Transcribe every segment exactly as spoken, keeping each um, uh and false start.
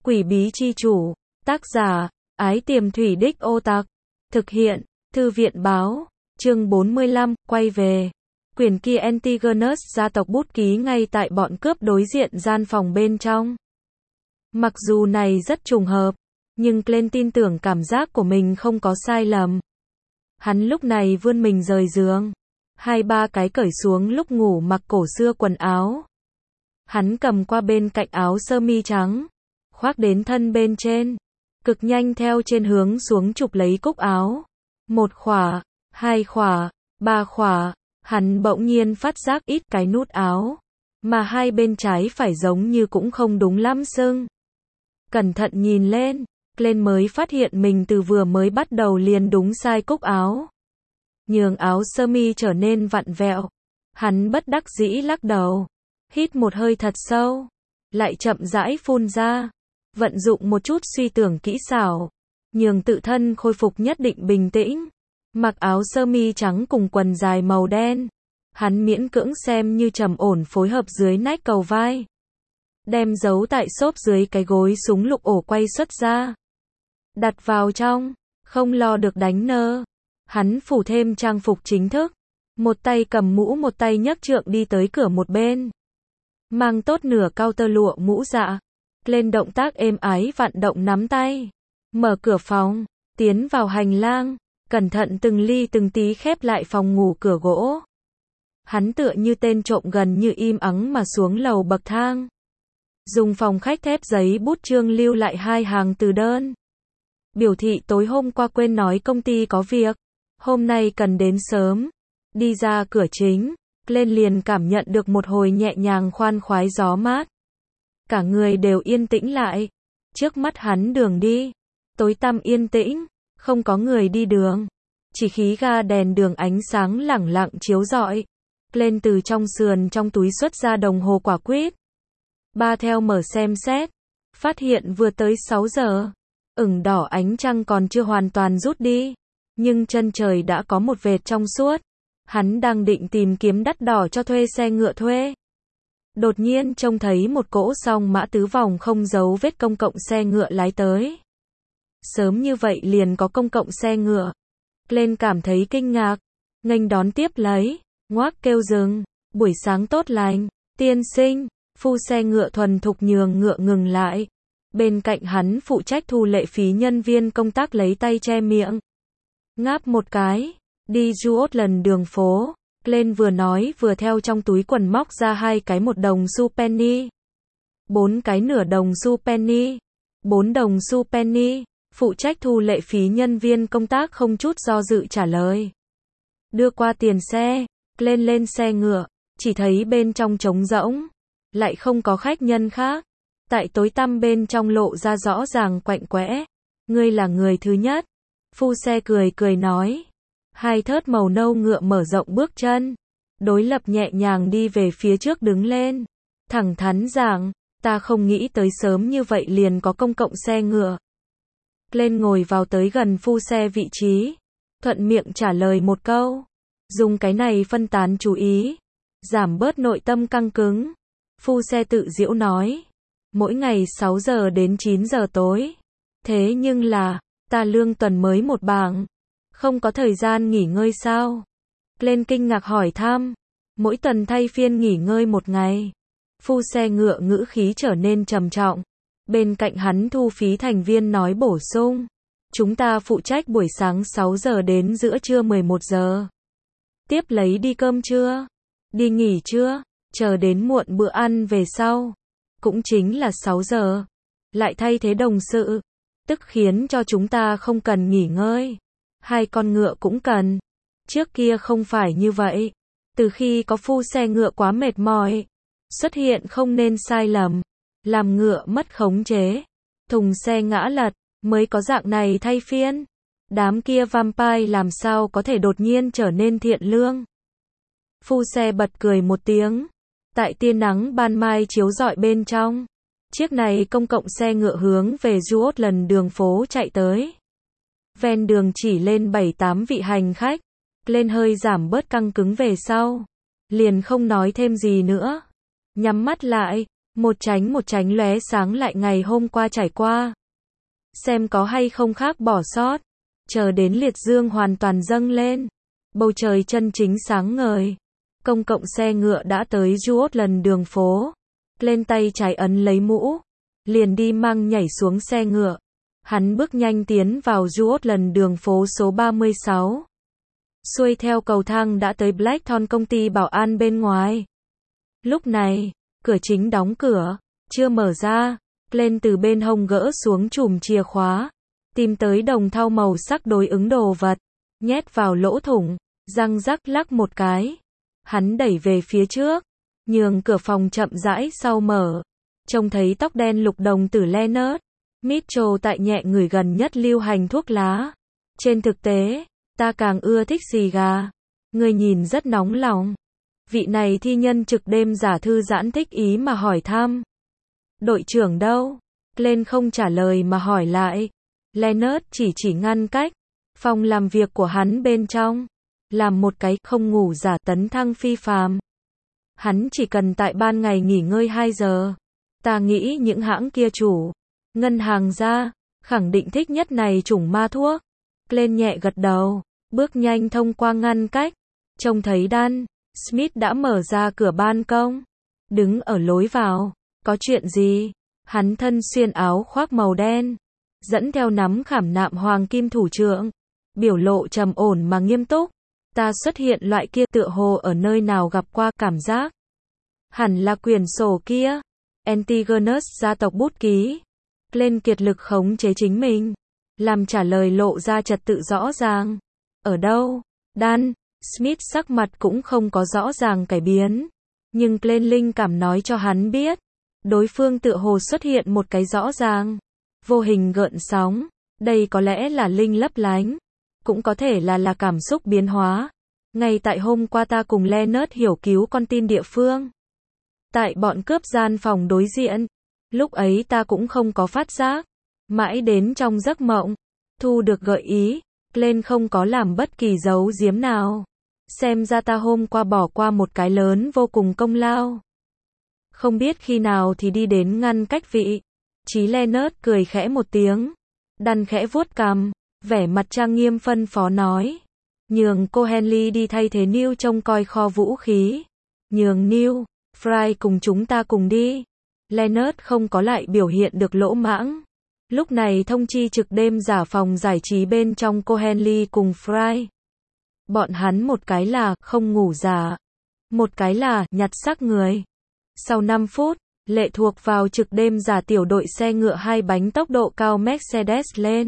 Quỷ bí chi chủ, tác giả, Ái Tiềm Thủy Đích Ô Tặc, thực hiện, Thư viện báo, chương bốn mươi lăm, quay về. Quyển kia Antigonus gia tộc bút ký ngay tại bọn cướp đối diện gian phòng bên trong. Mặc dù này rất trùng hợp, nhưng Glenn tin tưởng cảm giác của mình không có sai lầm. Hắn lúc này vươn mình rời giường, hai ba cái cởi xuống lúc ngủ mặc cổ xưa quần áo. Hắn cầm qua bên cạnh áo sơ mi trắng, khoác đến thân bên trên, cực nhanh theo trên hướng xuống chụp lấy cúc áo. Một khỏa, hai khỏa, ba khỏa, hắn bỗng nhiên phát giác ít cái nút áo, mà hai bên trái phải giống như cũng không đúng lắm sưng. Cẩn thận nhìn lên, Glenn mới phát hiện mình từ vừa mới bắt đầu liền đúng sai cúc áo. Nhường áo sơ mi trở nên vặn vẹo. Hắn bất đắc dĩ lắc đầu, hít một hơi thật sâu, lại chậm rãi phun ra, vận dụng một chút suy tưởng kỹ xảo, nhường tự thân khôi phục nhất định bình tĩnh. Mặc áo sơ mi trắng cùng quần dài màu đen, hắn miễn cưỡng xem như trầm ổn phối hợp dưới nách cầu vai. Đem giấu tại xốp dưới cái gối súng lục ổ quay xuất ra, đặt vào trong, không lo được đánh nơ. Hắn phủ thêm trang phục chính thức, một tay cầm mũ một tay nhấc trượng đi tới cửa một bên. Mang tốt nửa cao tơ lụa mũ dạ, lên động tác êm ái vặn động nắm tay, mở cửa phòng, tiến vào hành lang, cẩn thận từng ly từng tí khép lại phòng ngủ cửa gỗ. Hắn tựa như tên trộm gần như im ắng mà xuống lầu bậc thang. Dùng phòng khách thép giấy bút chương lưu lại hai hàng từ đơn. Biểu thị tối hôm qua quên nói công ty có việc, hôm nay cần đến sớm. Đi ra cửa chính, lên liền cảm nhận được một hồi nhẹ nhàng khoan khoái gió mát. Cả người đều yên tĩnh lại. Trước mắt hắn đường đi, tối tăm yên tĩnh, không có người đi đường. Chỉ khí ga đèn đường ánh sáng lẳng lặng chiếu rọi. Lên từ trong sườn trong túi xuất ra đồng hồ quả quýt. Ba theo mở xem xét, phát hiện vừa tới sáu giờ. Ửng đỏ ánh trăng còn chưa hoàn toàn rút đi, nhưng chân trời đã có một vệt trong suốt. Hắn đang định tìm kiếm đắt đỏ cho thuê xe ngựa thuê. Đột nhiên trông thấy một cỗ song mã tứ vòng không dấu vết công cộng xe ngựa lái tới. Sớm như vậy liền có công cộng xe ngựa. Lên cảm thấy kinh ngạc, nghênh đón tiếp lấy, ngoác kêu dừng, buổi sáng tốt lành, tiên sinh. Phu xe ngựa thuần thục nhường ngựa ngừng lại. Bên cạnh hắn phụ trách thu lệ phí nhân viên công tác lấy tay che miệng. Ngáp một cái, đi Scotland đường phố. Glenn vừa nói vừa theo trong túi quần móc ra hai cái một đồng xu penny. Bốn cái nửa đồng xu penny. Bốn đồng xu penny. Phụ trách thu lệ phí nhân viên công tác không chút do dự trả lời. Đưa qua tiền xe, Glenn lên xe ngựa, chỉ thấy bên trong trống rỗng. Lại không có khách nhân khác. Tại tối tăm bên trong lộ ra rõ ràng quạnh quẽ. Ngươi là người thứ nhất. Phu xe cười cười nói. Hai thớt màu nâu ngựa mở rộng bước chân. Đối lập nhẹ nhàng đi về phía trước đứng lên. Thẳng thắn giảng, ta không nghĩ tới sớm như vậy liền có công cộng xe ngựa. Lên ngồi vào tới gần phu xe vị trí. Thuận miệng trả lời một câu. Dùng cái này phân tán chú ý. Giảm bớt nội tâm căng cứng. Phu xe tự giễu nói. Mỗi ngày sáu giờ đến chín giờ tối. Thế nhưng là, ta lương tuần mới một bảng. Không có thời gian nghỉ ngơi sao? Lên kinh ngạc hỏi thăm. Mỗi tuần thay phiên nghỉ ngơi một ngày. Phu xe ngựa ngữ khí trở nên trầm trọng. Bên cạnh hắn thu phí thành viên nói bổ sung. Chúng ta phụ trách buổi sáng sáu giờ đến giữa trưa mười một giờ. Tiếp lấy đi cơm trưa. Đi nghỉ trưa. Chờ đến muộn bữa ăn về sau. Cũng chính là sáu giờ. Lại thay thế đồng sự. Tức khiến cho chúng ta không cần nghỉ ngơi. Hai con ngựa cũng cần. Trước kia không phải như vậy. Từ khi có phu xe ngựa quá mệt mỏi. Xuất hiện không nên sai lầm. Làm ngựa mất khống chế. Thùng xe ngã lật. Mới có dạng này thay phiên. Đám kia vampire làm sao có thể đột nhiên trở nên thiện lương. Phu xe bật cười một tiếng. Tại tia nắng ban mai chiếu rọi bên trong. Chiếc này công cộng xe ngựa hướng về Scotland đường phố chạy tới. Ven đường chỉ lên bảy tám vị hành khách. Lên hơi giảm bớt căng cứng về sau. Liền không nói thêm gì nữa. Nhắm mắt lại. Một tránh một tránh lóe sáng lại ngày hôm qua trải qua. Xem có hay không khác bỏ sót. Chờ đến liệt dương hoàn toàn dâng lên. Bầu trời chân chính sáng ngời. Công cộng xe ngựa đã tới Juốt đường phố. Lên tay trái ấn lấy mũ. Liền đi mang nhảy xuống xe ngựa. Hắn bước nhanh tiến vào Juốt đường phố số ba mươi sáu. Xuôi theo cầu thang đã tới Blackthorn công ty bảo an bên ngoài. Lúc này, cửa chính đóng cửa, chưa mở ra. Lên từ bên hông gỡ xuống chùm chìa khóa. Tìm tới đồng thau màu sắc đối ứng đồ vật. Nhét vào lỗ thủng, răng rắc lắc một cái. Hắn đẩy về phía trước. Nhường cửa phòng chậm rãi sau mở. Trông thấy tóc đen lục đồng tử Leonard Mitchell tại nhẹ người gần nhất lưu hành thuốc lá. Trên thực tế, ta càng ưa thích xì gà. Người nhìn rất nóng lòng. Vị này thi nhân trực đêm giả thư giãn thích ý mà hỏi thăm. Đội trưởng đâu? Lên không trả lời mà hỏi lại. Leonard chỉ chỉ ngăn cách. Phòng làm việc của hắn bên trong. Làm một cái không ngủ giả tấn thăng phi phàm. Hắn chỉ cần tại ban ngày nghỉ ngơi hai giờ. Ta nghĩ những hãng kia chủ. Ngân hàng ra. Khẳng định thích nhất này chủng ma thuốc. Lên nhẹ gật đầu. Bước nhanh thông qua ngăn cách. Trông thấy Dan Smith đã mở ra cửa ban công. Đứng ở lối vào. Có chuyện gì? Hắn thân xuyên áo khoác màu đen. Dẫn theo nắm khảm nạm hoàng kim thủ trượng. Biểu lộ trầm ổn mà nghiêm túc. Ta xuất hiện loại kia tựa hồ ở nơi nào gặp qua cảm giác. Hẳn là quyển sổ kia. Antigonus gia tộc bút ký. Lên kiệt lực khống chế chính mình. Làm trả lời lộ ra trật tự rõ ràng. Ở đâu? Dan Smith sắc mặt cũng không có rõ ràng cải biến. Nhưng lên linh cảm nói cho hắn biết. Đối phương tựa hồ xuất hiện một cái rõ ràng. Vô hình gợn sóng. Đây có lẽ là linh lấp lánh. Cũng có thể là là cảm xúc biến hóa. Ngay tại hôm qua ta cùng Leonard hiểu cứu con tin địa phương. Tại bọn cướp gian phòng đối diện. Lúc ấy ta cũng không có phát giác. Mãi đến trong giấc mộng. Thu được gợi ý. Lên không có làm bất kỳ giấu giếm nào. Xem ra ta hôm qua bỏ qua một cái lớn vô cùng công lao. Không biết khi nào thì đi đến ngăn cách vị. Chí Leonard cười khẽ một tiếng. Đăn khẽ vuốt cằm. Vẻ mặt trang nghiêm phân phó nói. Nhường cô Henley đi thay thế Neil trông coi kho vũ khí. Nhường Neil, Fry cùng chúng ta cùng đi. Leonard không có lại biểu hiện được lỗ mãng. Lúc này thông chi trực đêm giả phòng giải trí bên trong cô Henley cùng Fry. Bọn hắn một cái là không ngủ giả. Một cái là nhặt xác người. Sau năm phút, lệ thuộc vào trực đêm giả tiểu đội xe ngựa hai bánh tốc độ cao Mercedes lên.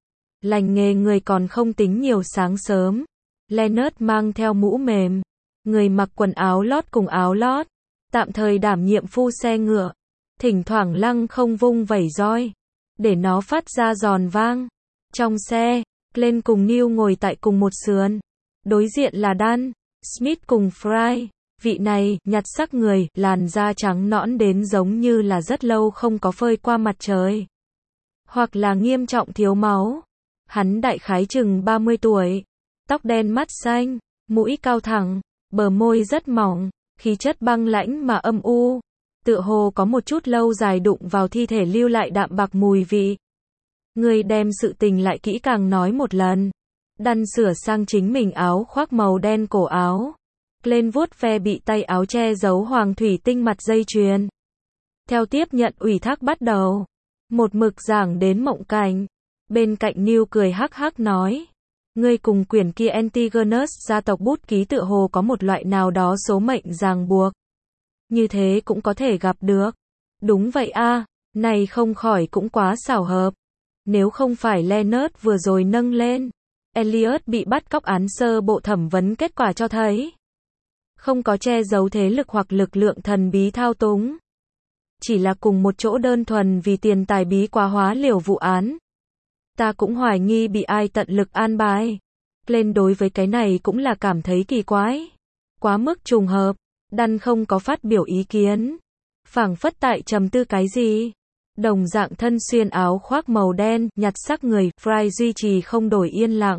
Lành nghề người còn không tính nhiều sáng sớm. Leonard mang theo mũ mềm. Người mặc quần áo lót cùng áo lót. Tạm thời đảm nhiệm phu xe ngựa. Thỉnh thoảng lăng không vung vẩy roi. Để nó phát ra giòn vang. Trong xe, lên cùng Neil ngồi tại cùng một sườn. Đối diện là Dan Smith cùng Fry. Vị này, nhặt xác người, làn da trắng nõn đến giống như là rất lâu không có phơi qua mặt trời. Hoặc là nghiêm trọng thiếu máu. Hắn đại khái chừng ba mươi tuổi. Tóc đen mắt xanh, mũi cao thẳng, bờ môi rất mỏng, khí chất băng lãnh mà âm u. Tựa hồ có một chút lâu dài đụng vào thi thể lưu lại đạm bạc mùi vị. Người đem sự tình lại kỹ càng nói một lần. Dan sửa sang chính mình áo khoác màu đen cổ áo. Lên vuốt ve bị tay áo che giấu hoàng thủy tinh mặt dây chuyền. Theo tiếp nhận ủy thác bắt đầu. Một mực giảng đến mộng cảnh. Bên cạnh Neil cười hắc hắc nói. Ngươi cùng quyển kia Antigonus gia tộc bút ký tựa hồ có một loại nào đó số mệnh ràng buộc. Như thế cũng có thể gặp được. Đúng vậy a, này không khỏi cũng quá xảo hợp. Nếu không phải Leonard vừa rồi nâng lên. Elliot bị bắt cóc án sơ bộ thẩm vấn kết quả cho thấy. Không có che giấu thế lực hoặc lực lượng thần bí thao túng. Chỉ là cùng một chỗ đơn thuần vì tiền tài bí quá hóa liều vụ án. Ta cũng hoài nghi bị ai tận lực an bài. Lên đối với cái này cũng là cảm thấy kỳ quái. Quá mức trùng hợp. Dan không có phát biểu ý kiến. Phảng phất tại trầm tư cái gì. Đồng dạng thân xuyên áo khoác màu đen, nhặt xác người, Fry duy trì không đổi yên lặng.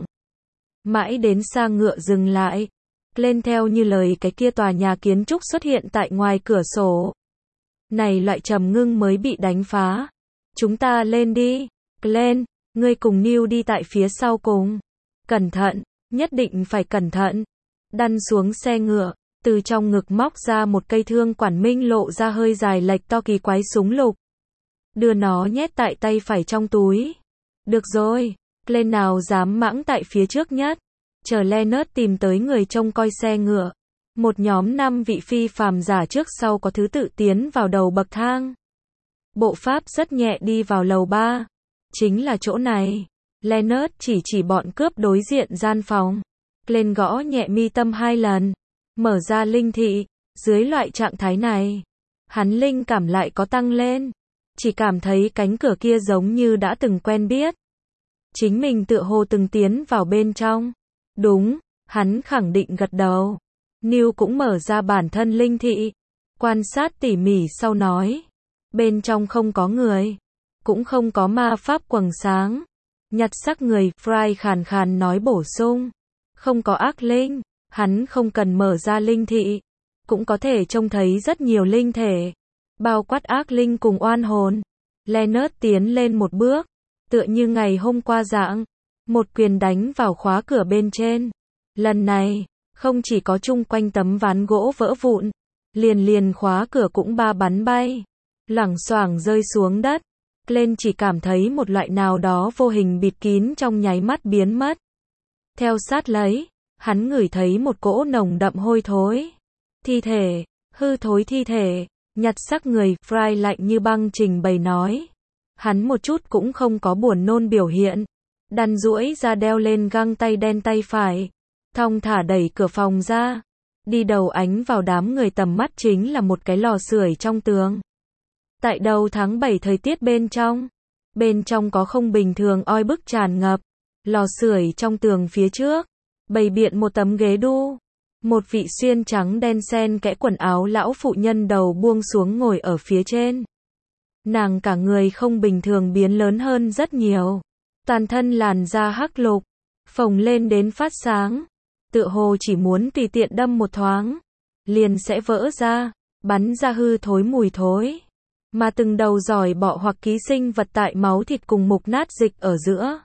Mãi đến xa ngựa dừng lại. Lên theo như lời cái kia tòa nhà kiến trúc xuất hiện tại ngoài cửa sổ. Này loại trầm ngưng mới bị đánh phá. Chúng ta lên đi. Glenn, ngươi cùng Neil đi tại phía sau cùng. Cẩn thận, nhất định phải cẩn thận. Đăn xuống xe ngựa, từ trong ngực móc ra một cây thương quản minh lộ ra hơi dài lệch to kỳ quái súng lục. Đưa nó nhét tại tay phải trong túi. Được rồi, Glenn nào dám mãng tại phía trước nhất. Chờ Leonard tìm tới người trông coi xe ngựa. Một nhóm năm vị phi phàm giả trước sau có thứ tự tiến vào đầu bậc thang. Bộ pháp rất nhẹ đi vào lầu ba. Chính là chỗ này. Leonard chỉ chỉ bọn cướp đối diện gian phòng. Glenn gõ nhẹ mi tâm hai lần. Mở ra linh thị. Dưới loại trạng thái này, hắn linh cảm lại có tăng lên. Chỉ cảm thấy cánh cửa kia giống như đã từng quen biết. Chính mình tựa hồ từng tiến vào bên trong. Đúng, hắn khẳng định gật đầu. Neil cũng mở ra bản thân linh thị. Quan sát tỉ mỉ sau nói. Bên trong không có người. Cũng không có ma pháp quầng sáng. Nhặt xác người, Fry khàn khàn nói bổ sung. Không có ác linh. Hắn không cần mở ra linh thị. Cũng có thể trông thấy rất nhiều linh thể. Bao quát ác linh cùng oan hồn. Leonard tiến lên một bước. Tựa như ngày hôm qua dạng. Một quyền đánh vào khóa cửa bên trên. Lần này, không chỉ có chung quanh tấm ván gỗ vỡ vụn. Liền liền khóa cửa cũng ba bắn bay. Loảng xoảng rơi xuống đất. Glenn chỉ cảm thấy một loại nào đó vô hình bịt kín trong nháy mắt biến mất. Theo sát lấy, hắn ngửi thấy một cỗ nồng đậm hôi thối. Thi thể, hư thối thi thể, nhặt xác người, Fry lạnh như băng trình bày nói. Hắn một chút cũng không có buồn nôn biểu hiện. Đăn duỗi ra đeo lên găng tay đen tay phải. Thong thả đẩy cửa phòng ra. Đi đầu ánh vào đám người tầm mắt chính là một cái lò sưởi trong tường. Tại đầu tháng bảy thời tiết bên trong. Bên trong có không bình thường oi bức tràn ngập. Lò sưởi trong tường phía trước. Bày biện một tấm ghế đu. Một vị xuyên trắng đen xen kẽ quần áo lão phụ nhân đầu buông xuống ngồi ở phía trên. Nàng cả người không bình thường biến lớn hơn rất nhiều. Toàn thân làn da hắc lục. Phồng lên đến phát sáng. Tựa hồ chỉ muốn tùy tiện đâm một thoáng. Liền sẽ vỡ ra. Bắn ra hư thối mùi thối. Mà từng đầu giỏi bọ hoặc ký sinh vật tại máu thịt cùng mục nát dịch ở giữa.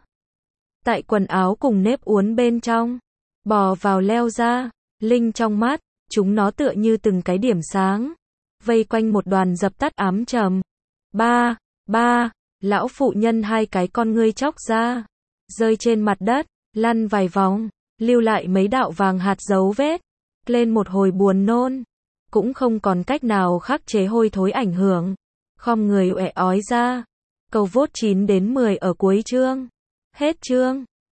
Tại quần áo cùng nếp uốn bên trong. Bò vào leo ra. Linh trong mắt. Chúng nó tựa như từng cái điểm sáng. Vây quanh một đoàn dập tắt ám trầm. Ba, ba, lão phụ nhân hai cái con ngươi chóc ra. Rơi trên mặt đất. Lăn vài vòng. Lưu lại mấy đạo vàng hạt dấu vết. Lên một hồi buồn nôn. Cũng không còn cách nào khắc chế hôi thối ảnh hưởng. Khom người uể ói ra. Câu vốt chín đến mười ở cuối chương. Hết chương.